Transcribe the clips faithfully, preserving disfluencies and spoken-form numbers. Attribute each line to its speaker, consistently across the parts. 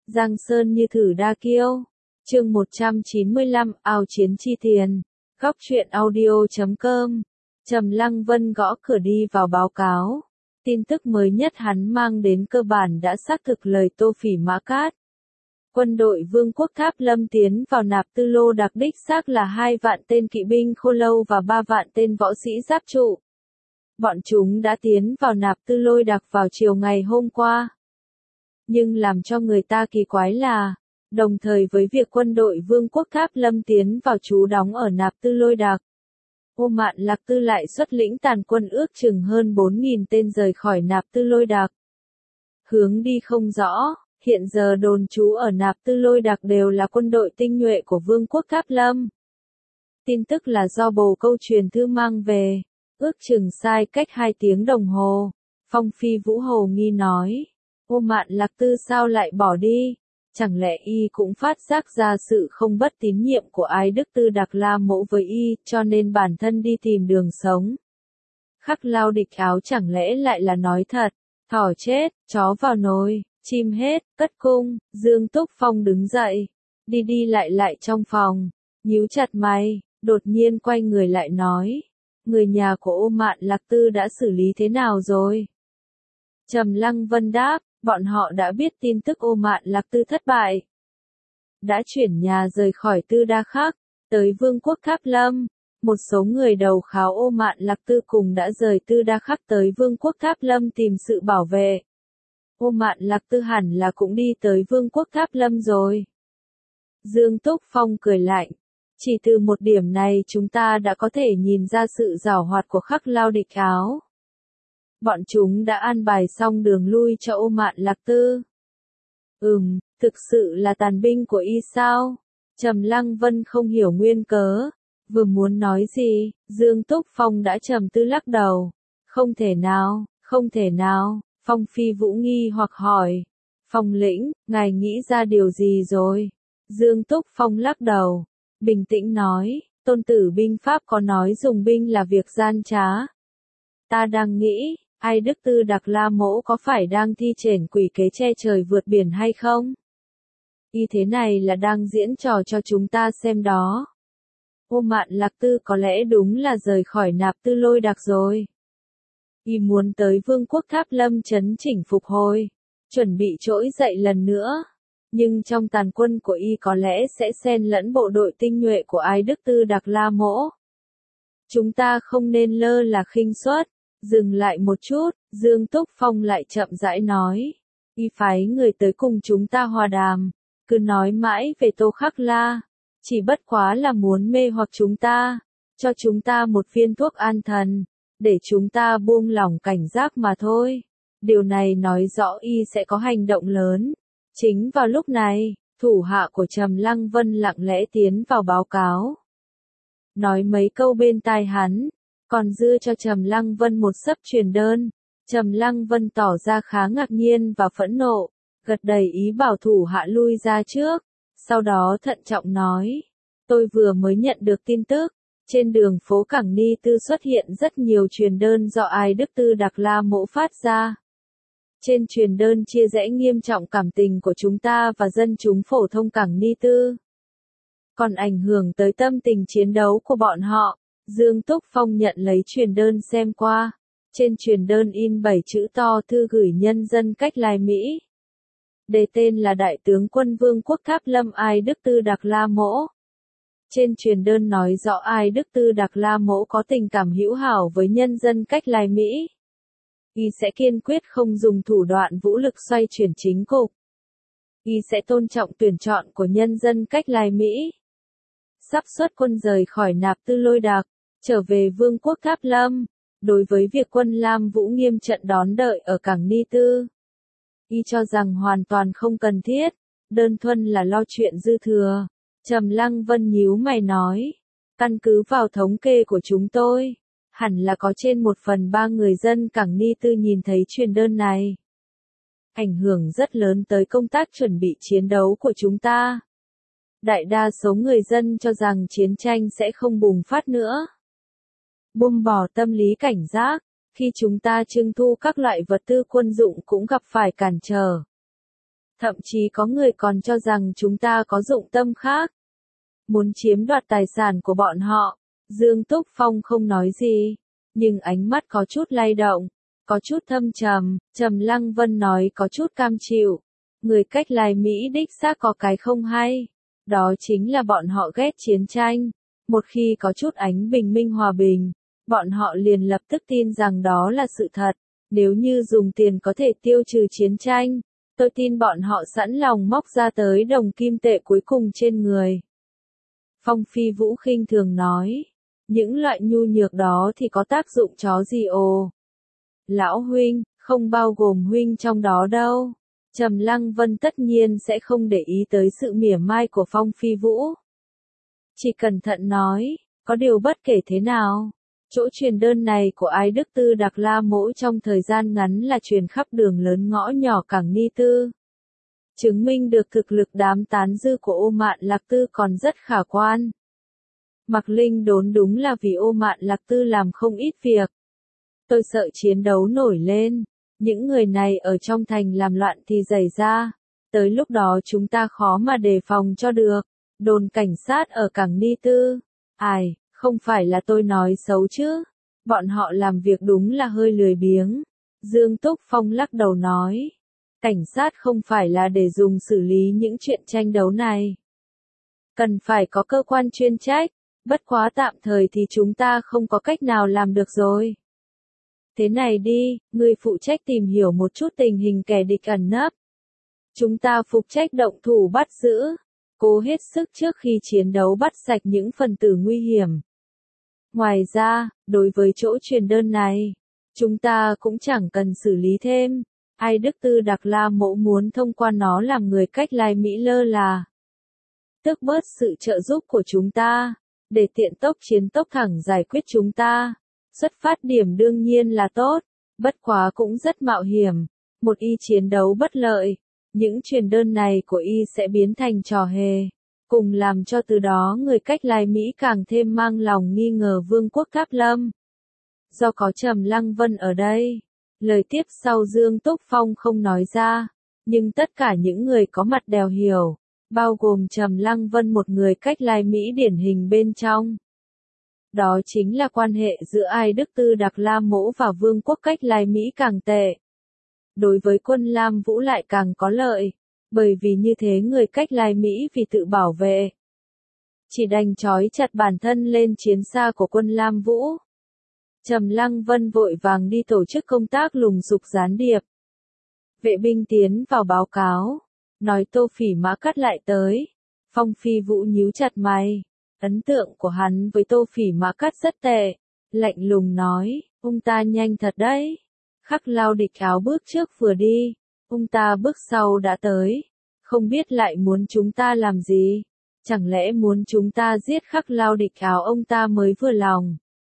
Speaker 1: Giang sơn như thử đa kiêu. Chương một trăm chín mươi lăm, ao chiến chi tiền. Góc truyện audio chấm com. Trầm Lăng Vân gõ cửa đi vào báo cáo. Tin tức mới nhất hắn mang đến cơ bản đã xác thực lời Tô Phỉ Mã Cát. Quân đội Vương quốc Tháp Lâm tiến vào Nạp Tư Lô Đạc đích xác là hai vạn tên kỵ binh khô lâu và ba vạn tên võ sĩ giáp trụ. Bọn chúng đã tiến vào Nạp Tư Lôi Đạc vào chiều ngày hôm qua. Nhưng làm cho người ta kỳ quái là, đồng thời với việc quân đội Vương quốc Tháp Lâm tiến vào trú đóng ở Nạp Tư Lôi Đạc, Ô Mạn Lạc Tư lại xuất lĩnh tàn quân ước chừng hơn bốn nghìn tên rời khỏi Nạp Tư Lôi Đạc. Hướng đi không rõ, hiện giờ đồn trú ở Nạp Tư Lôi Đạc đều là quân đội tinh nhuệ của Vương quốc Tháp Lâm. Tin tức là do bồ câu truyền thư mang về, ước chừng sai cách hai tiếng đồng hồ. Phong Phi Vũ hồ nghi nói, Ô Mạn Lạc Tư sao lại bỏ đi? Chẳng lẽ y cũng phát giác ra sự không bất tín nhiệm của Ái Đức Tư Đạc La Mẫu với y, cho nên bản thân đi tìm đường sống. Khắc Lao Địch Áo chẳng lẽ lại là nói thật? Thỏ chết, chó vào nồi, chim hết, cất cung. Dương Túc Phong đứng dậy, đi đi lại lại trong phòng, nhíu chặt mày, đột nhiên quay người lại nói, người nhà của Ô Mạn Lạc Tư đã xử lý thế nào rồi? Trầm Lăng Vân đáp, bọn họ đã biết tin tức Ô Mạn Lạc Tư thất bại. Đã chuyển nhà rời khỏi Tư Đa Khắc, tới Vương quốc Tháp Lâm. Một số người đầu kháo Ô Mạn Lạc Tư cùng đã rời Tư Đa Khắc tới Vương quốc Tháp Lâm tìm sự bảo vệ. Ô Mạn Lạc Tư hẳn là cũng đi tới Vương quốc Tháp Lâm rồi. Dương Túc Phong cười lạnh. Chỉ từ một điểm này chúng ta đã có thể nhìn ra sự giảo hoạt của Khắc Lao Địch Áo. Bọn chúng đã an bài xong đường lui cho Ô Mạn Lạc Tư. Ừm, thực sự là tàn binh của y sao? Trầm Lăng Vân không hiểu nguyên cớ. Vừa muốn nói gì, Dương Túc Phong đã trầm tư lắc đầu. Không thể nào, không thể nào. Phong Phi Vũ nghi hoặc hỏi. Phong lĩnh, ngài nghĩ ra điều gì rồi? Dương Túc Phong lắc đầu. Bình tĩnh nói, tôn tử binh pháp có nói dùng binh là việc gian trá. Ta đang nghĩ, Ái Đức Tư Đạc La Mẫu có phải đang thi triển quỷ kế che trời vượt biển hay không? Y thế này là đang diễn trò cho chúng ta xem đó. Ô Mạn Lạc Tư có lẽ đúng là rời khỏi Nạp Tư Lôi Đạc rồi. Y muốn tới Vương quốc Tháp Lâm chấn chỉnh phục hồi, chuẩn bị trỗi dậy lần nữa. Nhưng trong tàn quân của y có lẽ sẽ xen lẫn bộ đội tinh nhuệ của Ái Đức Tư Đạc La Mẫu. Chúng ta không nên lơ là khinh suất. Dừng lại một chút, Dương Túc Phong lại chậm rãi nói. Y phái người tới cùng chúng ta hòa đàm, cứ nói mãi về Tô Khắc La. Chỉ bất quá là muốn mê hoặc chúng ta, cho chúng ta một viên thuốc an thần, để chúng ta buông lỏng cảnh giác mà thôi. Điều này nói rõ y sẽ có hành động lớn. Chính vào lúc này, thủ hạ của Trầm Lăng Vân lặng lẽ tiến vào báo cáo. Nói mấy câu bên tai hắn, còn dư cho Trầm Lăng Vân một sấp truyền đơn. Trầm Lăng Vân tỏ ra khá ngạc nhiên và phẫn nộ, gật đầy ý bảo thủ hạ lui ra trước, sau đó thận trọng nói, tôi vừa mới nhận được tin tức, trên đường phố Cảng Ni Tư xuất hiện rất nhiều truyền đơn do Ái Đức Tư Đạc La Mẫu phát ra. Trên truyền đơn chia rẽ nghiêm trọng cảm tình của chúng ta và dân chúng phổ thông Cảng Ni Tư, còn ảnh hưởng tới tâm tình chiến đấu của bọn họ. Dương Túc Phong nhận lấy truyền đơn xem qua. Trên truyền đơn in bảy chữ to thư gửi nhân dân cách Lai Mỹ. Đề tên là Đại tướng quân Vương quốc Tháp Lâm Ái Đức Tư Đạc La Mẫu. Trên truyền đơn nói rõ Ái Đức Tư Đạc La Mẫu có tình cảm hữu hảo với nhân dân cách Lai Mỹ. Y sẽ kiên quyết không dùng thủ đoạn vũ lực xoay chuyển chính cục. Y sẽ tôn trọng tuyển chọn của nhân dân cách Lai Mỹ. Sắp xuất quân rời khỏi Nạp Tư Lôi Đạc, trở về Vương quốc Tháp Lâm. Đối với việc quân Lam Vũ nghiêm trận đón đợi ở Cảng Ni Tư, y cho rằng hoàn toàn không cần thiết, đơn thuần là lo chuyện dư thừa. Trầm Lăng Vân nhíu mày nói, căn cứ vào thống kê của chúng tôi, hẳn là có trên một phần ba người dân Cảng Ni Tư nhìn thấy truyền đơn này. Ảnh hưởng rất lớn tới công tác chuẩn bị chiến đấu của chúng ta. Đại đa số người dân cho rằng chiến tranh sẽ không bùng phát nữa. Buông bỏ tâm lý cảnh giác, khi chúng ta trưng thu các loại vật tư quân dụng cũng gặp phải cản trở. Thậm chí có người còn cho rằng chúng ta có dụng tâm khác, muốn chiếm đoạt tài sản của bọn họ. Dương Túc Phong không nói gì, nhưng ánh mắt có chút lay động, có chút thâm trầm. Trầm Lăng Vân nói có chút cam chịu. Người cách Lai Mỹ đích xác có cái không hay, đó chính là bọn họ ghét chiến tranh. Một khi có chút ánh bình minh hòa bình, bọn họ liền lập tức tin rằng đó là sự thật. Nếu như dùng tiền có thể tiêu trừ chiến tranh, tôi tin bọn họ sẵn lòng móc ra tới đồng kim tệ cuối cùng trên người. Phong Phi Vũ khinh thường nói, những loại nhu nhược đó thì có tác dụng chó gì ồ. Lão huynh, không bao gồm huynh trong đó đâu. Trầm Lăng Vân tất nhiên sẽ không để ý tới sự mỉa mai của Phong Phi Vũ. Chỉ cẩn thận nói, có điều bất kể thế nào, chỗ truyền đơn này của Ái Đức Tư Đặc La Mỗ trong thời gian ngắn là truyền khắp đường lớn ngõ nhỏ Cảng Ni Tư. Chứng minh được thực lực đám tán dư của Ô Mạn Lạc Tư còn rất khả quan. Mạc Linh đốn đúng là vì Ô Mạn Lạc Tư làm không ít việc. Tôi sợ chiến đấu nổi lên, những người này ở trong thành làm loạn thì xảy ra. Tới lúc đó chúng ta khó mà đề phòng cho được. Đồn cảnh sát ở Cảng Ni Tư. Ai, không phải là tôi nói xấu chứ. Bọn họ làm việc đúng là hơi lười biếng. Dương Túc Phong lắc đầu nói. Cảnh sát không phải là để dùng xử lý những chuyện tranh đấu này. Cần phải có cơ quan chuyên trách. Bất quá tạm thời thì chúng ta không có cách nào làm được rồi. Thế này đi, ngươi phụ trách tìm hiểu một chút tình hình kẻ địch ẩn nấp. Chúng ta phụ trách động thủ bắt giữ, cố hết sức trước khi chiến đấu bắt sạch những phần tử nguy hiểm. Ngoài ra, đối với chỗ truyền đơn này, chúng ta cũng chẳng cần xử lý thêm. Ai Đức Tư Đặc La Mỗ muốn thông qua nó làm người cách Lai Mỹ lơ là. Tước bớt sự trợ giúp của chúng ta, để tiện tốc chiến tốc thẳng giải quyết chúng ta. Xuất phát điểm đương nhiên là tốt, bất quá cũng rất mạo hiểm. Một y chiến đấu bất lợi, những truyền đơn này của y sẽ biến thành trò hề, cùng làm cho từ đó người cách Lai Mỹ càng thêm mang lòng nghi ngờ Vương quốc Cáp Lâm. Do có Trầm Lăng Vân ở đây, lời tiếp sau Dương Túc Phong không nói ra, nhưng tất cả những người có mặt đều hiểu, bao gồm Trầm Lăng Vân một người cách Lai Mỹ điển hình bên trong. Đó chính là quan hệ giữa Ai Đức Tư Đặc La Mỗ và Vương quốc cách Lai Mỹ càng tệ. Đối với quân Lam Vũ lại càng có lợi, bởi vì như thế người cách Lai Mỹ vì tự bảo vệ, chỉ đành trói chặt bản thân lên chiến xa của quân Lam Vũ. Trầm Lăng Vân vội vàng đi tổ chức công tác lùng sục gián điệp. Vệ binh tiến vào báo cáo, nói Tô Phỉ Mã Cắt lại tới. Phong Phi Vũ nhíu chặt mày. Ấn tượng của hắn với Tô Phỉ Mã Cắt rất tệ. Lạnh lùng nói, ông ta nhanh thật đấy. Khắc Lao Địch Áo bước trước vừa đi, ông ta bước sau đã tới. Không biết lại muốn chúng ta làm gì? Chẳng lẽ muốn chúng ta giết Khắc Lao Địch Áo ông ta mới vừa lòng?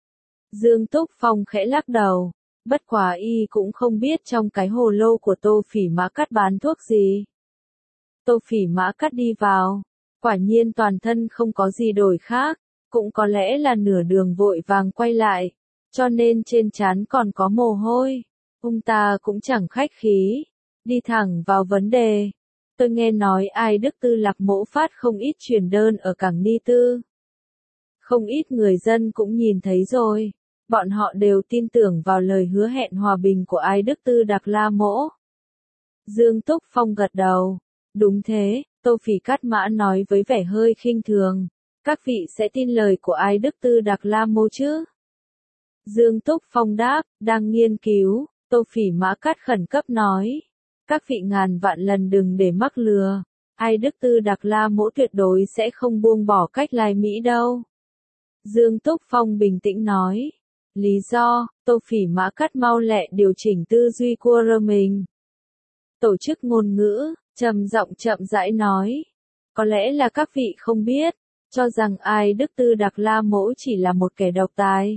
Speaker 1: Dương Túc Phong khẽ lắc đầu. Bất quá y cũng không biết trong cái hồ lô của Tô Phỉ Mã Cắt bán thuốc gì. Tô Phỉ Mã Cắt đi vào. Quả nhiên toàn thân không có gì đổi khác, cũng có lẽ là nửa đường vội vàng quay lại, cho nên trên trán còn có mồ hôi. Ông ta cũng chẳng khách khí, đi thẳng vào vấn đề. Tôi nghe nói Ai Đức Tư Lạc Mỗ phát không ít truyền đơn ở Cảng Ni Tư. Không ít người dân cũng nhìn thấy rồi, bọn họ đều tin tưởng vào lời hứa hẹn hòa bình của Ai Đức Tư Đặc La Mỗ. Dương Túc Phong gật đầu, đúng thế. Tô Phỉ Cát Mã nói với vẻ hơi khinh thường, các vị sẽ tin lời của Ai Đức Tư Đặc La Mỗ chứ? Dương Túc Phong đáp, đang nghiên cứu. Tô Phỉ Mã Cát khẩn cấp nói, các vị ngàn vạn lần đừng để mắc lừa, Ai Đức Tư Đặc La Mỗ tuyệt đối sẽ không buông bỏ cách Lai Mỹ đâu. Dương Túc Phong bình tĩnh nói, lý do, Tô Phỉ Mã Cát mau lẹ điều chỉnh tư duy của mình. Tổ chức ngôn ngữ, trầm giọng chậm rãi nói, có lẽ là các vị không biết, cho rằng Ai Đức Tư Đặc La Mỗ chỉ là một kẻ độc tài.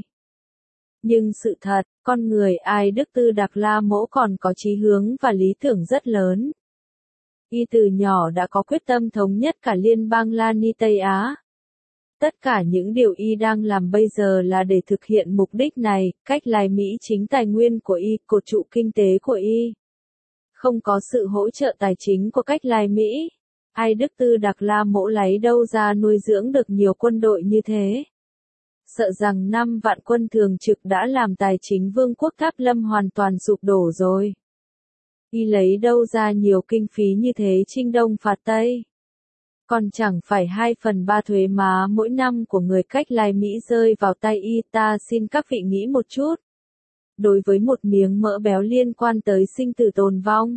Speaker 1: Nhưng sự thật, con người Ai Đức Tư Đặc La Mỗ còn có chí hướng và lý tưởng rất lớn. Y từ nhỏ đã có quyết tâm thống nhất cả liên bang La Ni Tây Á. Tất cả những điều Y đang làm bây giờ là để thực hiện mục đích này, cách Lai Mỹ chính tài nguyên của Y, cột trụ kinh tế của Y. Không có sự hỗ trợ tài chính của Cách Lai Mỹ, Ai Đức Tư Đặc La Mỗ lấy đâu ra nuôi dưỡng được nhiều quân đội như thế. Sợ rằng năm vạn quân thường trực đã làm tài chính vương quốc Tháp Lâm hoàn toàn sụp đổ rồi. Y lấy đâu ra nhiều kinh phí như thế chinh đông phạt Tây. Còn chẳng phải hai phần ba thuế má mỗi năm của người Cách Lai Mỹ rơi vào tay y. Ta xin các vị nghĩ một chút. Đối với một miếng mỡ béo liên quan tới sinh tử tồn vong,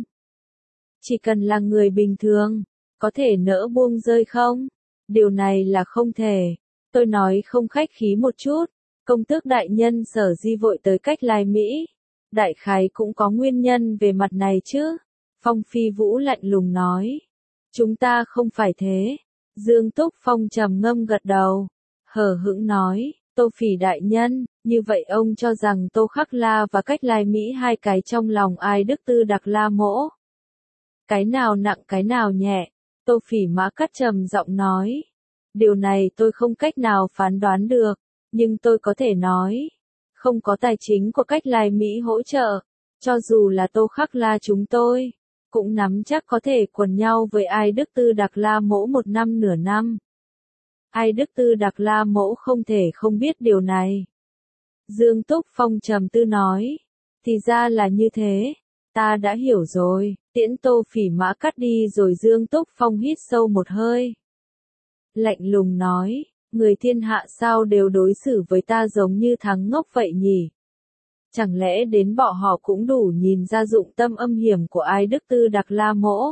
Speaker 1: chỉ cần là người bình thường, có thể nỡ buông rơi không? Điều này là không thể. Tôi nói không khách khí một chút, công tước đại nhân sở di vội tới Cách Lai Mỹ, đại khái cũng có nguyên nhân về mặt này chứ. Phong Phi Vũ lạnh lùng nói. Chúng ta không phải thế. Dương Túc Phong trầm ngâm gật đầu, hờ hững nói, Tô Phỉ đại nhân, như vậy ông cho rằng Tô Khắc La và Cách Lai Mỹ hai cái trong lòng Ai Đức Tư Đặc La Mỗ. Cái nào nặng cái nào nhẹ? Tô Phỉ Mã Cắt trầm giọng nói. Điều này tôi không cách nào phán đoán được, nhưng tôi có thể nói, không có tài chính của Cách Lai Mỹ hỗ trợ, cho dù là Tô Khắc La chúng tôi, cũng nắm chắc có thể quần nhau với Ai Đức Tư Đặc La Mỗ một năm nửa năm. Ai Đức Tư Đặc La Mỗ không thể không biết điều này. Dương Túc Phong trầm tư nói, thì ra là như thế, ta đã hiểu rồi. Tiễn Tô Phỉ Mã Cắt đi rồi Dương Túc Phong hít sâu một hơi. Lạnh lùng nói, người thiên hạ sao đều đối xử với ta giống như thằng ngốc vậy nhỉ? Chẳng lẽ đến bọn họ cũng đủ nhìn ra dụng tâm âm hiểm của Ai Đức Tư Đặc La Mỗ?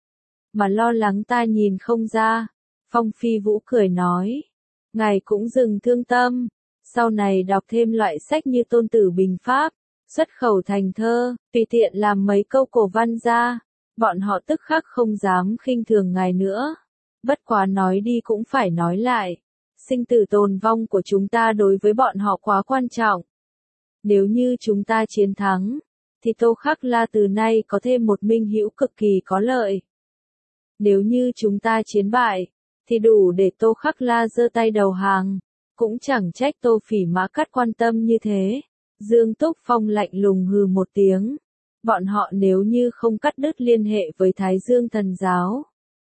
Speaker 1: Mà lo lắng ta nhìn không ra. Phong Phi Vũ cười nói, ngài cũng dừng thương tâm, sau này đọc thêm loại sách như Tôn Tử Bình Pháp, xuất khẩu thành thơ, tùy tiện làm mấy câu cổ văn ra, bọn họ tức khắc không dám khinh thường ngài nữa. Bất quá nói đi cũng phải nói lại, sinh tử tồn vong của chúng ta đối với bọn họ quá quan trọng. Nếu như chúng ta chiến thắng, thì Tô Khắc La từ nay có thêm một minh hữu cực kỳ có lợi. Nếu như chúng ta chiến bại, thì đủ để Tô Khắc La giơ tay đầu hàng, cũng chẳng trách Tô Phỉ Mã Cắt quan tâm như thế. Dương Túc Phong lạnh lùng hừ một tiếng, bọn họ nếu như không cắt đứt liên hệ với Thái Dương Thần Giáo,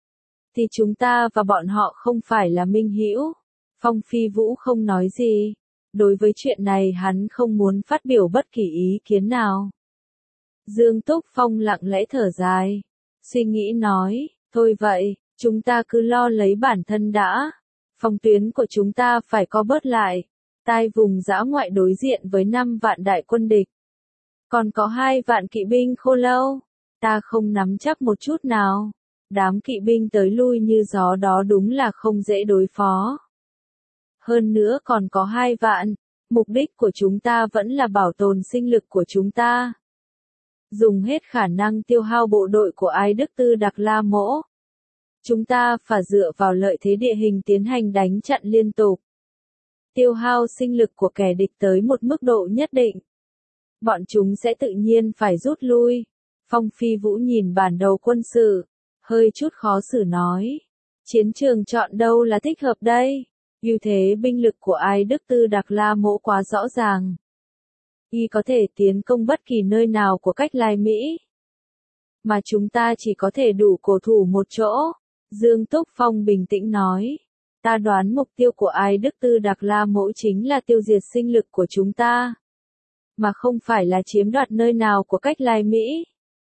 Speaker 1: thì chúng ta và bọn họ không phải là minh hữu. Phong Phi Vũ không nói gì, đối với chuyện này hắn không muốn phát biểu bất kỳ ý kiến nào. Dương Túc Phong lặng lẽ thở dài, suy nghĩ nói, thôi vậy, chúng ta cứ lo lấy bản thân đã, phòng tuyến của chúng ta phải co bớt lại, tai vùng dã ngoại đối diện với năm vạn đại quân địch. Còn có hai vạn kỵ binh Khô Lâu, ta không nắm chắc một chút nào, đám kỵ binh tới lui như gió đó đúng là không dễ đối phó. Hơn nữa còn có hai vạn, mục đích của chúng ta vẫn là bảo tồn sinh lực của chúng ta. Dùng hết khả năng tiêu hao bộ đội của Ai Đức Tư Đặc La Mỗ. Chúng ta phải dựa vào lợi thế địa hình tiến hành đánh chặn liên tục. Tiêu hao sinh lực của kẻ địch tới một mức độ nhất định. Bọn chúng sẽ tự nhiên phải rút lui. Phong Phi Vũ nhìn bản đồ quân sự, hơi chút khó xử nói. Chiến trường chọn đâu là thích hợp đây? Ưu thế binh lực của Ai Đức Tư Đặc La Mỗ quá rõ ràng. Y có thể tiến công bất kỳ nơi nào của Cách Lai Mỹ. Mà chúng ta chỉ có thể đủ cổ thủ một chỗ. Dương Túc Phong bình tĩnh nói. Ta đoán mục tiêu của Ai Đức Tư Đặc La Mỗ chính là tiêu diệt sinh lực của chúng ta. Mà không phải là chiếm đoạt nơi nào của Cách Lai Mỹ.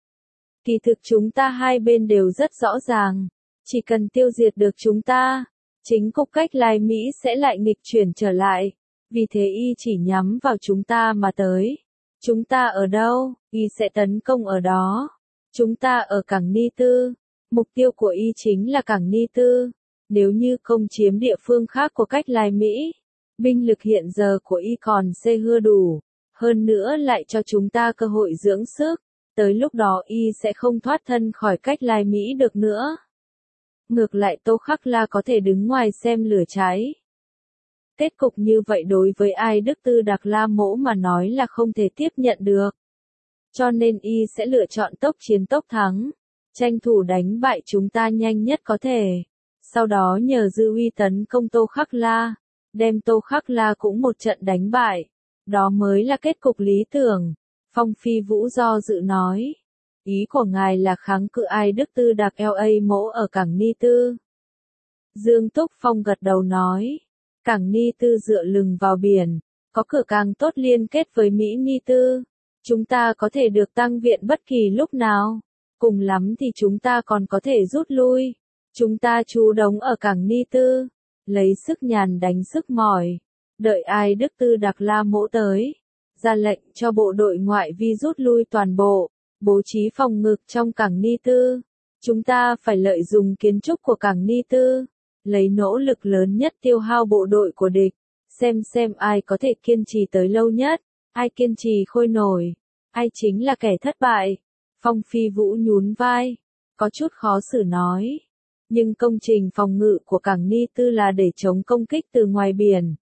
Speaker 1: Kỳ thực chúng ta hai bên đều rất rõ ràng. Chỉ cần tiêu diệt được chúng ta, chính cục Cách Lai Mỹ sẽ lại nghịch chuyển trở lại. Vì thế y chỉ nhắm vào chúng ta mà tới. Chúng ta ở đâu, y sẽ tấn công ở đó. Chúng ta ở cảng Ni Tư. Mục tiêu của y chính là cảng Ni Tư. Nếu như không chiếm địa phương khác của Cách Lai Mỹ, binh lực hiện giờ của y còn xê hưa đủ. Hơn nữa lại cho chúng ta cơ hội dưỡng sức. Tới lúc đó y sẽ không thoát thân khỏi Cách Lai Mỹ được nữa. Ngược lại Tô Khắc La có thể đứng ngoài xem lửa cháy. Kết cục như vậy đối với Ai Đức Tư Đặc La Mỗ mà nói là không thể tiếp nhận được. Cho nên y sẽ lựa chọn tốc chiến tốc thắng, tranh thủ đánh bại chúng ta nhanh nhất có thể. Sau đó nhờ dư uy tấn công Tô Khắc La, đem Tô Khắc La cũng một trận đánh bại. Đó mới là kết cục lý tưởng. Phong Phi Vũ do dự nói. Ý của ngài là kháng cự Ai Đức Tư Đạc lờ a mỗ ở cảng Ni Tư. Dương Túc Phong gật đầu nói. Cảng Ni Tư dựa lưng vào biển, có cửa càng tốt liên kết với Mỹ Ni Tư. Chúng ta có thể được tăng viện bất kỳ lúc nào. Cùng lắm thì chúng ta còn có thể rút lui. Chúng ta trú đóng ở cảng Ni Tư, lấy sức nhàn đánh sức mỏi. Đợi Ai Đức Tư Đạc La Mỗ tới, ra lệnh cho bộ đội ngoại vi rút lui toàn bộ, bố trí phòng ngự trong cảng Ni Tư. Chúng ta phải lợi dụng kiến trúc của cảng Ni Tư, lấy nỗ lực lớn nhất tiêu hao bộ đội của địch, xem xem ai có thể kiên trì tới lâu nhất, ai kiên trì khôi nổi, ai chính là kẻ thất bại. Phong Phi Vũ nhún vai, có chút khó xử nói. Nhưng công trình phòng ngự của cảng Ni Tư là để chống công kích từ ngoài biển.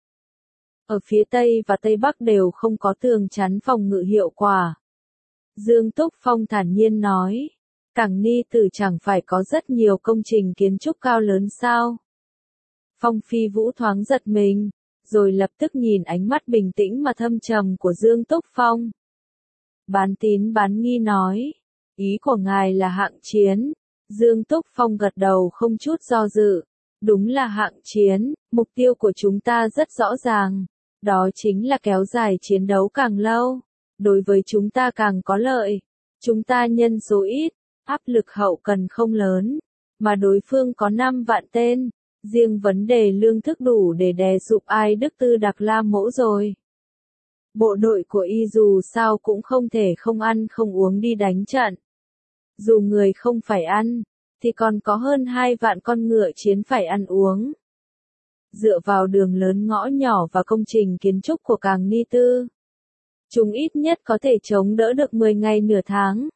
Speaker 1: Ở phía Tây và Tây Bắc đều không có tường chắn phòng ngự hiệu quả. Dương Túc Phong thản nhiên nói, cảng Ni Tư chẳng phải có rất nhiều công trình kiến trúc cao lớn sao? Phong Phi Vũ thoáng giật mình, rồi lập tức nhìn ánh mắt bình tĩnh mà thâm trầm của Dương Túc Phong. Bán tín bán nghi nói, ý của ngài là hạng chiến. Dương Túc Phong gật đầu không chút do dự. Đúng là hạng chiến, mục tiêu của chúng ta rất rõ ràng. Đó chính là kéo dài chiến đấu càng lâu. Đối với chúng ta càng có lợi. Chúng ta nhân số ít, áp lực hậu cần không lớn. Mà đối phương có năm vạn tên. Riêng vấn đề lương thức đủ để đè sụp Ai Đức Tư Đạc La Mỗ rồi. Bộ đội của y dù sao cũng không thể không ăn không uống đi đánh trận. Dù người không phải ăn, thì còn có hơn hai vạn con ngựa chiến phải ăn uống. Dựa vào đường lớn ngõ nhỏ và công trình kiến trúc của cảng Ni Tư, chúng ít nhất có thể chống đỡ được mười ngày nửa tháng.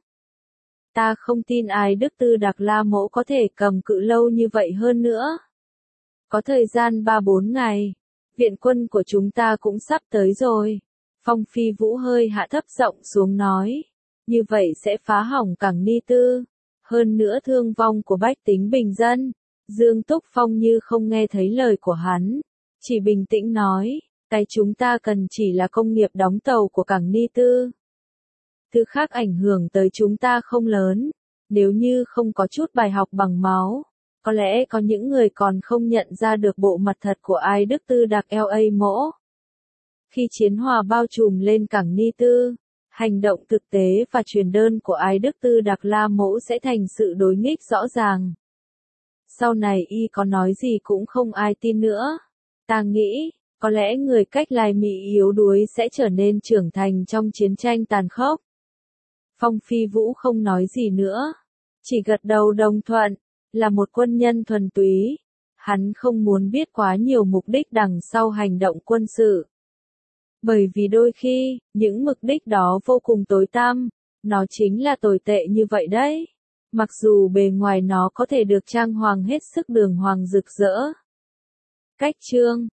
Speaker 1: Ta không tin Ai Đức Tư Đạc La Mỗ có thể cầm cự lâu như vậy hơn nữa. Có thời gian ba bốn ngày, viện quân của chúng ta cũng sắp tới rồi. Phong Phi Vũ hơi hạ thấp giọng xuống nói. Như vậy sẽ phá hỏng cảng Ni Tư. Hơn nữa thương vong của bách tính bình dân. Dương Túc Phong như không nghe thấy lời của hắn. Chỉ bình tĩnh nói. Cái chúng ta cần chỉ là công nghiệp đóng tàu của cảng Ni Tư. Thứ khác ảnh hưởng tới chúng ta không lớn. Nếu như không có chút bài học bằng máu. Có lẽ có những người còn không nhận ra được bộ mặt thật của Ai Đức Tư Đạc lờ a mỗ. Khi chiến hòa bao trùm lên cảng Ni Tư, hành động thực tế và truyền đơn của Ai Đức Tư Đạc La Mỗ sẽ thành sự đối nghịch rõ ràng. Sau này y có nói gì cũng không ai tin nữa. Ta nghĩ, có lẽ người cách Lai Mỹ yếu đuối sẽ trở nên trưởng thành trong chiến tranh tàn khốc. Phong Phi Vũ không nói gì nữa, chỉ gật đầu đồng thuận, là một quân nhân thuần túy. Hắn không muốn biết quá nhiều mục đích đằng sau hành động quân sự. Bởi vì đôi khi, những mục đích đó vô cùng tối tăm, nó chính là tồi tệ như vậy đấy. Mặc dù bề ngoài nó có thể được trang hoàng hết sức đường hoàng rực rỡ. Cách chương